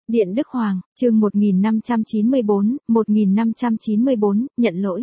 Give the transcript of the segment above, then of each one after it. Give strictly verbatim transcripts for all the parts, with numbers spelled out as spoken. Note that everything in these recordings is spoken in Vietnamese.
Điện Đức Hoàng, chương một nghìn năm trăm chín mươi bốn, một nghìn năm trăm chín mươi bốn, nhận lỗi.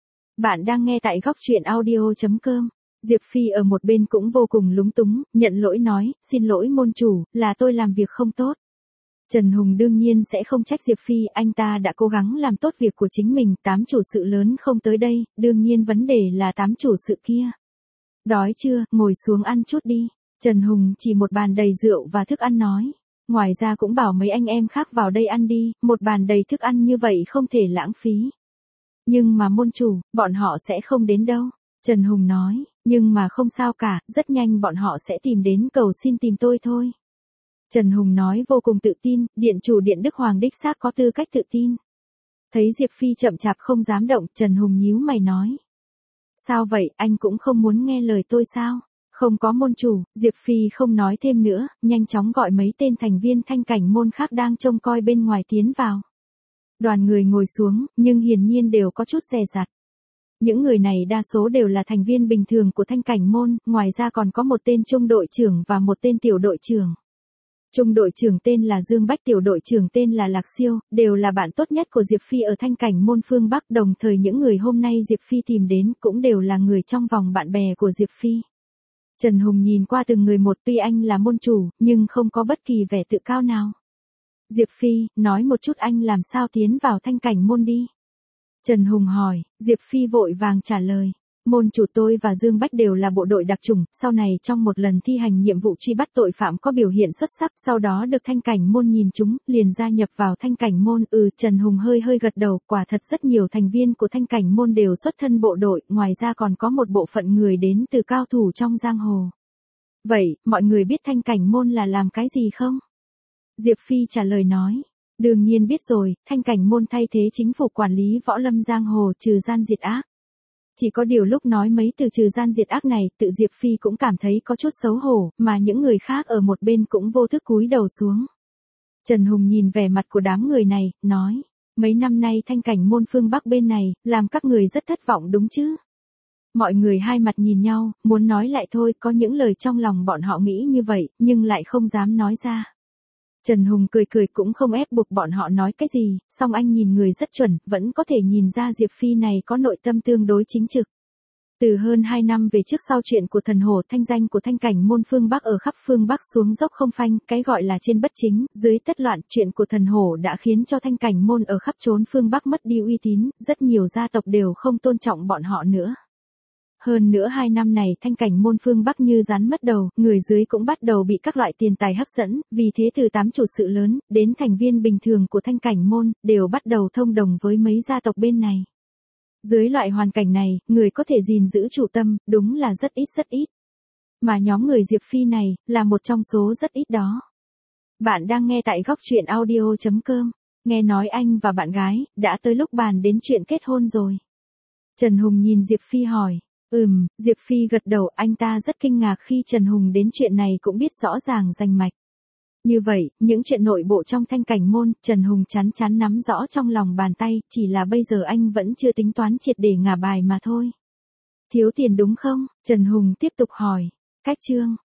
Bạn đang nghe tại góc truyện audio chấm com. Diệp Phi ở một bên cũng vô cùng lúng túng, nhận lỗi nói, xin lỗi môn chủ, là tôi làm việc không tốt. Trần Hùng đương nhiên sẽ không trách Diệp Phi, anh ta đã cố gắng làm tốt việc của chính mình, tám chủ sự lớn không tới đây, đương nhiên vấn đề là tám chủ sự kia. Đói chưa, ngồi xuống ăn chút đi. Trần Hùng chỉ một bàn đầy rượu và thức ăn nói. Ngoài ra cũng bảo mấy anh em khác vào đây ăn đi, một bàn đầy thức ăn như vậy không thể lãng phí. Nhưng mà môn chủ, bọn họ sẽ không đến đâu. Trần Hùng nói, nhưng mà không sao cả, rất nhanh bọn họ sẽ tìm đến cầu xin tìm tôi thôi. Trần Hùng nói vô cùng tự tin, điện chủ Điện Đức Hoàng đích xác có tư cách tự tin. Thấy Diệp Phi chậm chạp không dám động, Trần Hùng nhíu mày nói. Sao vậy, anh cũng không muốn nghe lời tôi sao? Không có môn chủ, Diệp Phi không nói thêm nữa, nhanh chóng gọi mấy tên thành viên thanh cảnh môn khác đang trông coi bên ngoài tiến vào. Đoàn người ngồi xuống, nhưng hiển nhiên đều có chút dè dặt. Những người này đa số đều là thành viên bình thường của thanh cảnh môn, ngoài ra còn có một tên trung đội trưởng và một tên tiểu đội trưởng. Trung đội trưởng tên là Dương Bách, tiểu đội trưởng tên là Lạc Siêu, đều là bạn tốt nhất của Diệp Phi ở thanh cảnh môn phương Bắc, đồng thời những người hôm nay Diệp Phi tìm đến cũng đều là người trong vòng bạn bè của Diệp Phi. Trần Hùng nhìn qua từng người một, tuy anh là môn chủ, nhưng không có bất kỳ vẻ tự cao nào. Diệp Phi, nói một chút anh làm sao tiến vào thanh cảnh môn đi. Trần Hùng hỏi, Diệp Phi vội vàng trả lời. Môn chủ tôi và Dương Bách đều là bộ đội đặc chủng, sau này trong một lần thi hành nhiệm vụ truy bắt tội phạm có biểu hiện xuất sắc, sau đó được thanh cảnh môn nhìn chúng, liền gia nhập vào thanh cảnh môn. Ừ, Trần Hùng hơi hơi gật đầu, quả thật rất nhiều thành viên của thanh cảnh môn đều xuất thân bộ đội, ngoài ra còn có một bộ phận người đến từ cao thủ trong giang hồ. Vậy, mọi người biết thanh cảnh môn là làm cái gì không? Diệp Phi trả lời nói. Đương nhiên biết rồi, thanh cảnh môn thay thế chính phủ quản lý võ lâm giang hồ, trừ gian diệt ác. Chỉ có điều lúc nói mấy từ trừ gian diệt ác này, tự Diệp Phi cũng cảm thấy có chút xấu hổ, mà những người khác ở một bên cũng vô thức cúi đầu xuống. Trần Hùng nhìn vẻ mặt của đám người này, nói, mấy năm nay thanh cảnh môn phương Bắc bên này, làm các người rất thất vọng đúng chứ? Mọi người hai mặt nhìn nhau, muốn nói lại thôi, có những lời trong lòng bọn họ nghĩ như vậy, nhưng lại không dám nói ra. Trần Hùng cười cười cũng không ép buộc bọn họ nói cái gì, song anh nhìn người rất chuẩn, vẫn có thể nhìn ra Diệp Phi này có nội tâm tương đối chính trực. Từ hơn hai năm về trước sau chuyện của thần hổ, thanh danh của thanh cảnh môn phương Bắc ở khắp phương Bắc xuống dốc không phanh, cái gọi là trên bất chính, dưới tất loạn, chuyện của thần hổ đã khiến cho thanh cảnh môn ở khắp chốn phương Bắc mất đi uy tín, rất nhiều gia tộc đều không tôn trọng bọn họ nữa. Hơn nữa hai năm này thanh cảnh môn phương Bắc như rắn mất đầu, người dưới cũng bắt đầu bị các loại tiền tài hấp dẫn, vì thế từ tám chủ sự lớn, đến thành viên bình thường của thanh cảnh môn, đều bắt đầu thông đồng với mấy gia tộc bên này. Dưới loại hoàn cảnh này, người có thể gìn giữ chủ tâm, đúng là rất ít rất ít. Mà nhóm người Diệp Phi này, là một trong số rất ít đó. Bạn đang nghe tại góc truyện audio chấm com, nghe nói anh và bạn gái, đã tới lúc bàn đến chuyện kết hôn rồi. Trần Hùng nhìn Diệp Phi hỏi. Ừm, Diệp Phi gật đầu, anh ta rất kinh ngạc khi Trần Hùng đến chuyện này cũng biết rõ ràng rành mạch. Như vậy, những chuyện nội bộ trong thanh cảnh môn, Trần Hùng chắn chắn nắm rõ trong lòng bàn tay, chỉ là bây giờ anh vẫn chưa tính toán triệt để ngả bài mà thôi. Thiếu tiền đúng không? Trần Hùng tiếp tục hỏi. Cách chương,